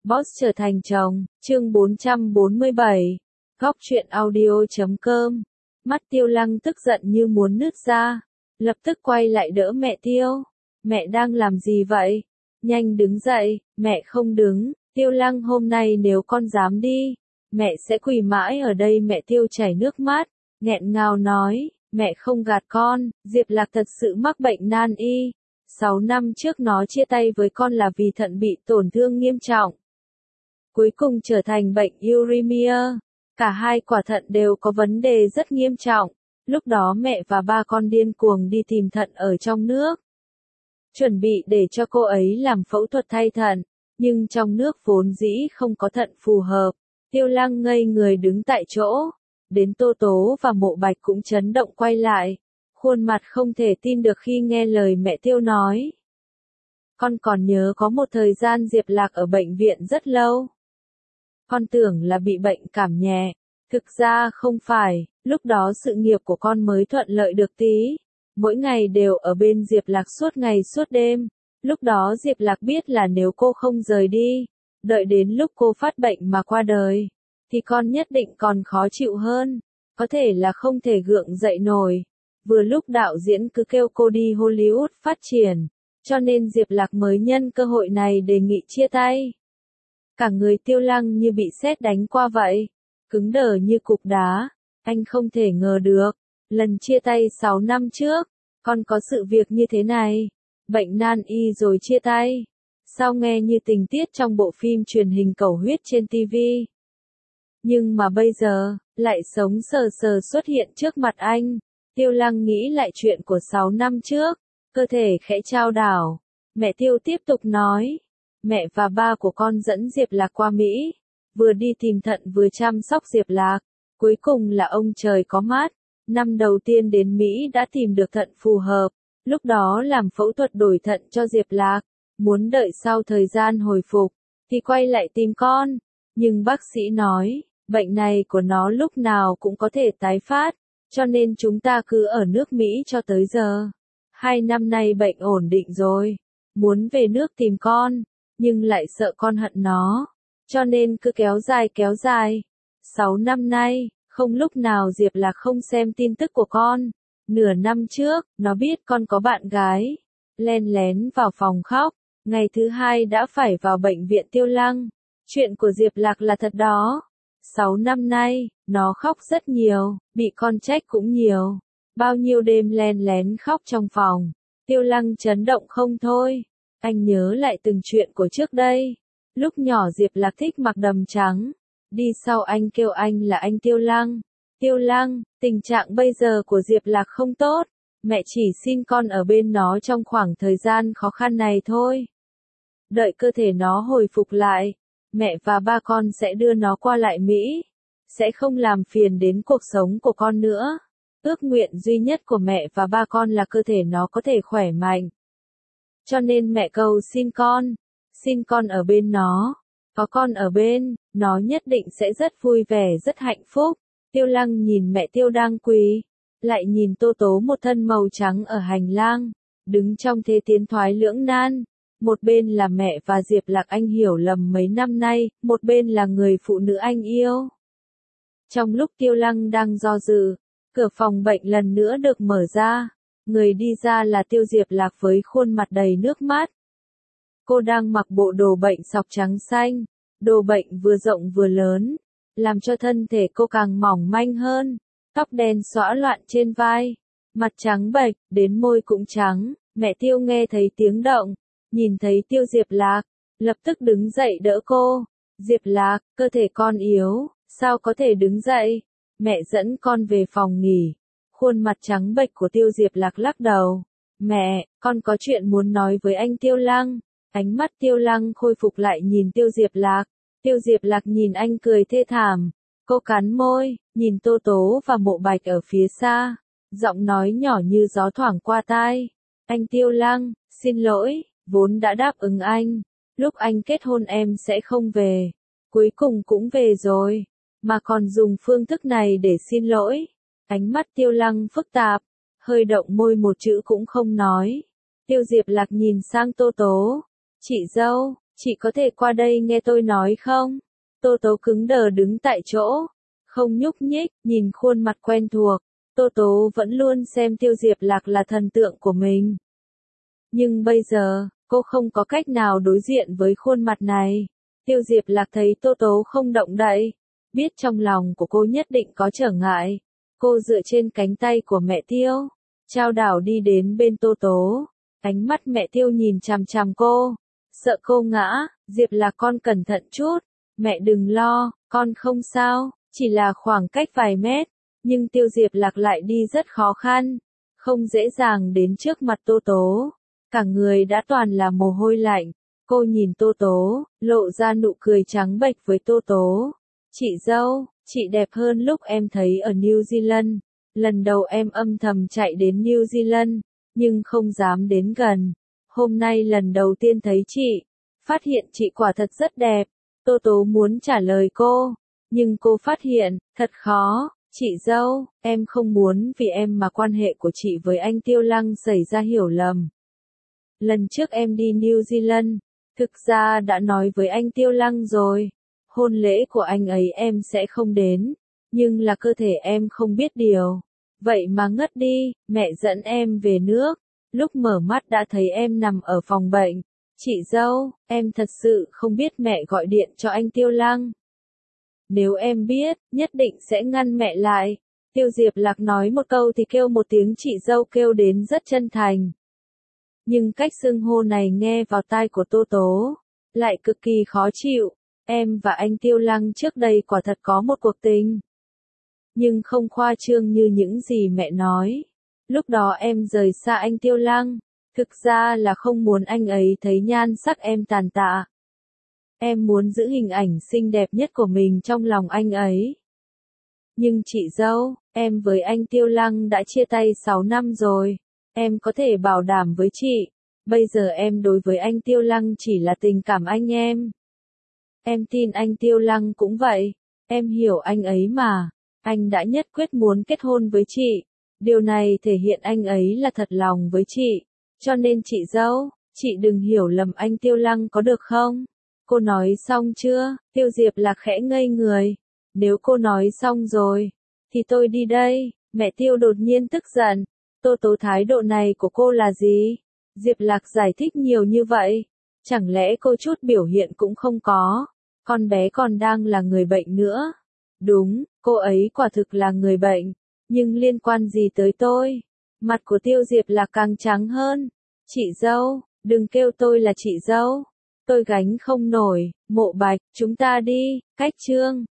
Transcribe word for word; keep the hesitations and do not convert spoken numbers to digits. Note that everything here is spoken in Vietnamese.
Boss trở thành chồng, chương bốn trăm bốn mươi bảy. Góc truyện audio chấm com. Mắt Tiêu Lăng tức giận như muốn nứt ra, lập tức quay lại đỡ mẹ Tiêu. Mẹ đang làm gì vậy? Nhanh đứng dậy, mẹ không đứng. Tiêu Lăng, hôm nay nếu con dám đi, mẹ sẽ quỳ mãi ở đây. Mẹ Tiêu chảy nước mắt, nghẹn ngào nói, mẹ không gạt con, Diệp Lạc thật sự mắc bệnh nan y. Sáu năm trước nó chia tay với con là vì thận bị tổn thương nghiêm trọng. Cuối cùng trở thành bệnh uremia. Cả hai quả thận đều có vấn đề rất nghiêm trọng. Lúc đó mẹ và ba con điên cuồng đi tìm thận ở trong nước. Chuẩn bị để cho cô ấy làm phẫu thuật thay thận, nhưng trong nước vốn dĩ không có thận phù hợp. Tiêu Lăng ngây người đứng tại chỗ. Đến Tô Tố và Mộ Bạch cũng chấn động quay lại. Khuôn mặt không thể tin được khi nghe lời mẹ Tiêu nói. Con còn nhớ có một thời gian Diệp Lạc ở bệnh viện rất lâu. Con tưởng là bị bệnh cảm nhẹ. Thực ra không phải, lúc đó sự nghiệp của con mới thuận lợi được tí. Mỗi ngày đều ở bên Diệp Lạc suốt ngày suốt đêm. Lúc đó Diệp Lạc biết là nếu cô không rời đi, đợi đến lúc cô phát bệnh mà qua đời, thì con nhất định còn khó chịu hơn. Có thể là không thể gượng dậy nổi. Vừa lúc đạo diễn cứ kêu cô đi Hollywood phát triển, cho nên Diệp Lạc mới nhân cơ hội này đề nghị chia tay. Cả người Tiêu Lăng như bị sét đánh qua vậy, cứng đờ như cục đá. Anh không thể ngờ được, lần chia tay sáu năm trước, còn có sự việc như thế này. Bệnh nan y rồi chia tay. Sao nghe như tình tiết trong bộ phim truyền hình cầu huyết trên ti vi. Nhưng mà bây giờ, lại sống sờ sờ xuất hiện trước mặt anh. Tiêu Lăng nghĩ lại chuyện của sáu năm trước, cơ thể khẽ chao đảo. Mẹ Tiêu tiếp tục nói, mẹ và ba của con dẫn Diệp Lạc qua Mỹ, vừa đi tìm thận vừa chăm sóc Diệp Lạc. Cuối cùng là ông trời có mắt, năm đầu tiên đến Mỹ đã tìm được thận phù hợp, lúc đó làm phẫu thuật đổi thận cho Diệp Lạc, muốn đợi sau thời gian hồi phục, thì quay lại tìm con. Nhưng bác sĩ nói, bệnh này của nó lúc nào cũng có thể tái phát, cho nên chúng ta cứ ở nước Mỹ cho tới giờ. Hai năm nay bệnh ổn định rồi, muốn về nước tìm con, nhưng lại sợ con hận nó, cho nên cứ kéo dài kéo dài. Sáu năm nay, không lúc nào Diệp Lạc không xem tin tức của con. Nửa năm trước, nó biết con có bạn gái, len lén vào phòng khóc. Ngày thứ hai đã phải vào bệnh viện Tiêu Lăng. Chuyện của Diệp Lạc là thật đó. Sáu năm nay, nó khóc rất nhiều, bị con trách cũng nhiều. Bao nhiêu đêm len lén khóc trong phòng. Tiêu Lăng chấn động không thôi. Anh nhớ lại từng chuyện của trước đây. Lúc nhỏ Diệp Lạc thích mặc đầm trắng. Đi sau anh kêu anh là anh Tiêu Lăng. Tiêu Lăng, tình trạng bây giờ của Diệp Lạc không tốt. Mẹ chỉ xin con ở bên nó trong khoảng thời gian khó khăn này thôi. Đợi cơ thể nó hồi phục lại, mẹ và ba con sẽ đưa nó qua lại Mỹ. Sẽ không làm phiền đến cuộc sống của con nữa. Ước nguyện duy nhất của mẹ và ba con là cơ thể nó có thể khỏe mạnh. Cho nên mẹ cầu xin con, xin con ở bên nó. Có con ở bên, nó nhất định sẽ rất vui vẻ rất hạnh phúc. Tiêu Lăng nhìn mẹ Tiêu đang quỳ, lại nhìn Tô Tố một thân màu trắng ở hành lang, đứng trong thế tiến thoái lưỡng nan. Một bên là mẹ và Diệp Lạc anh hiểu lầm mấy năm nay, một bên là người phụ nữ anh yêu. Trong lúc Tiêu Lăng đang do dự, cửa phòng bệnh lần nữa được mở ra. Người đi ra là Tiêu Diệp Lạc với khuôn mặt đầy nước mắt. Cô đang mặc bộ đồ bệnh sọc trắng xanh, đồ bệnh vừa rộng vừa lớn, làm cho thân thể cô càng mỏng manh hơn. Tóc đen xõa loạn trên vai, mặt trắng bệch, đến môi cũng trắng. Mẹ Tiêu nghe thấy tiếng động, nhìn thấy Tiêu Diệp Lạc, lập tức đứng dậy đỡ cô. Diệp Lạc, cơ thể con yếu, sao có thể đứng dậy? Mẹ dẫn con về phòng nghỉ. Khuôn mặt trắng bệch của Tiêu Diệp Lạc lắc đầu. Mẹ, con có chuyện muốn nói với anh Tiêu Lăng. Ánh mắt Tiêu Lăng khôi phục lại nhìn Tiêu Diệp Lạc. Tiêu Diệp Lạc nhìn anh cười thê thảm. Cô cắn môi, nhìn Tô Tố và Mộ Bạch ở phía xa. Giọng nói nhỏ như gió thoảng qua tai. Anh Tiêu Lăng, xin lỗi, vốn đã đáp ứng anh. Lúc anh kết hôn em sẽ không về. Cuối cùng cũng về rồi. Mà còn dùng phương thức này để xin lỗi. Ánh mắt Tiêu Lăng phức tạp. Hơi động môi một chữ cũng không nói. Tiêu Diệp Lạc nhìn sang Tô Tố. Chị dâu, Chị có thể qua đây nghe tôi nói không? Tô Tố cứng đờ đứng tại chỗ, không nhúc nhích, nhìn khuôn mặt quen thuộc. Tô Tố vẫn luôn xem Tiêu Diệp Lạc là thần tượng của mình. Nhưng bây giờ, cô không có cách nào đối diện với khuôn mặt này. Tiêu Diệp Lạc thấy Tô Tố không động đậy, biết trong lòng của cô nhất định có trở ngại. Cô dựa trên cánh tay của mẹ Tiêu, chao đảo đi đến bên Tô Tố. Ánh mắt mẹ Tiêu nhìn chằm chằm cô, sợ cô ngã. Diệp Lạc con cẩn thận chút, mẹ đừng lo, con không sao, chỉ là khoảng cách vài mét. Nhưng Tiêu Diệp Lạc lại đi rất khó khăn, không dễ dàng đến trước mặt Tô Tố. Cả người đã toàn là mồ hôi lạnh. Cô nhìn Tô Tố, lộ ra nụ cười trắng bệch với Tô Tố. Chị dâu, chị đẹp hơn lúc em thấy ở New Zealand. Lần đầu em âm thầm chạy đến New Zealand, nhưng không dám đến gần. Hôm nay lần đầu tiên thấy chị, phát hiện chị quả thật rất đẹp. Tô Tố muốn trả lời cô, nhưng cô phát hiện, thật khó. Chị dâu, em không muốn vì em mà quan hệ của chị với anh Tiêu Lăng xảy ra hiểu lầm. Lần trước em đi New Zealand, thực ra đã nói với anh Tiêu Lăng rồi. Hôn lễ của anh ấy em sẽ không đến, nhưng là cơ thể em không biết điều. Vậy mà ngất đi, mẹ dẫn em về nước. Lúc mở mắt đã thấy em nằm ở phòng bệnh. Chị dâu, em thật sự không biết mẹ gọi điện cho anh Tiêu Lăng. Nếu em biết, nhất định sẽ ngăn mẹ lại. Tiêu Diệp Lạc nói một câu thì kêu một tiếng chị dâu kêu đến rất chân thành. Nhưng cách xưng hô này nghe vào tai của Tô Tố, lại cực kỳ khó chịu. Em và anh Tiêu Lăng trước đây quả thật có một cuộc tình. Nhưng không khoa trương như những gì mẹ nói. Lúc đó em rời xa anh Tiêu Lăng, thực ra là không muốn anh ấy thấy nhan sắc em tàn tạ. Em muốn giữ hình ảnh xinh đẹp nhất của mình trong lòng anh ấy. Nhưng chị dâu, em với anh Tiêu Lăng đã chia tay sáu năm rồi. Em có thể bảo đảm với chị, bây giờ em đối với anh Tiêu Lăng chỉ là tình cảm anh em. Em tin anh Tiêu Lăng cũng vậy. Em hiểu anh ấy mà. Anh đã nhất quyết muốn kết hôn với chị. Điều này thể hiện anh ấy là thật lòng với chị. Cho nên chị dâu, chị đừng hiểu lầm anh Tiêu Lăng có được không? Cô nói xong chưa? Tiêu Diệp Lạc khẽ ngây người. Nếu cô nói xong rồi, thì tôi đi đây. Mẹ Tiêu đột nhiên tức giận. Tô Tố thái độ này của cô là gì? Diệp Lạc giải thích nhiều như vậy. Chẳng lẽ cô chút biểu hiện cũng không có? Con bé còn đang là người bệnh nữa. Đúng, cô ấy quả thực là người bệnh. Nhưng liên quan gì tới tôi? Mặt của Tiêu Diệp Lạc càng trắng hơn. Chị dâu, đừng kêu tôi là chị dâu. Tôi gánh không nổi. Mộ Bạch, chúng ta đi. Cách chương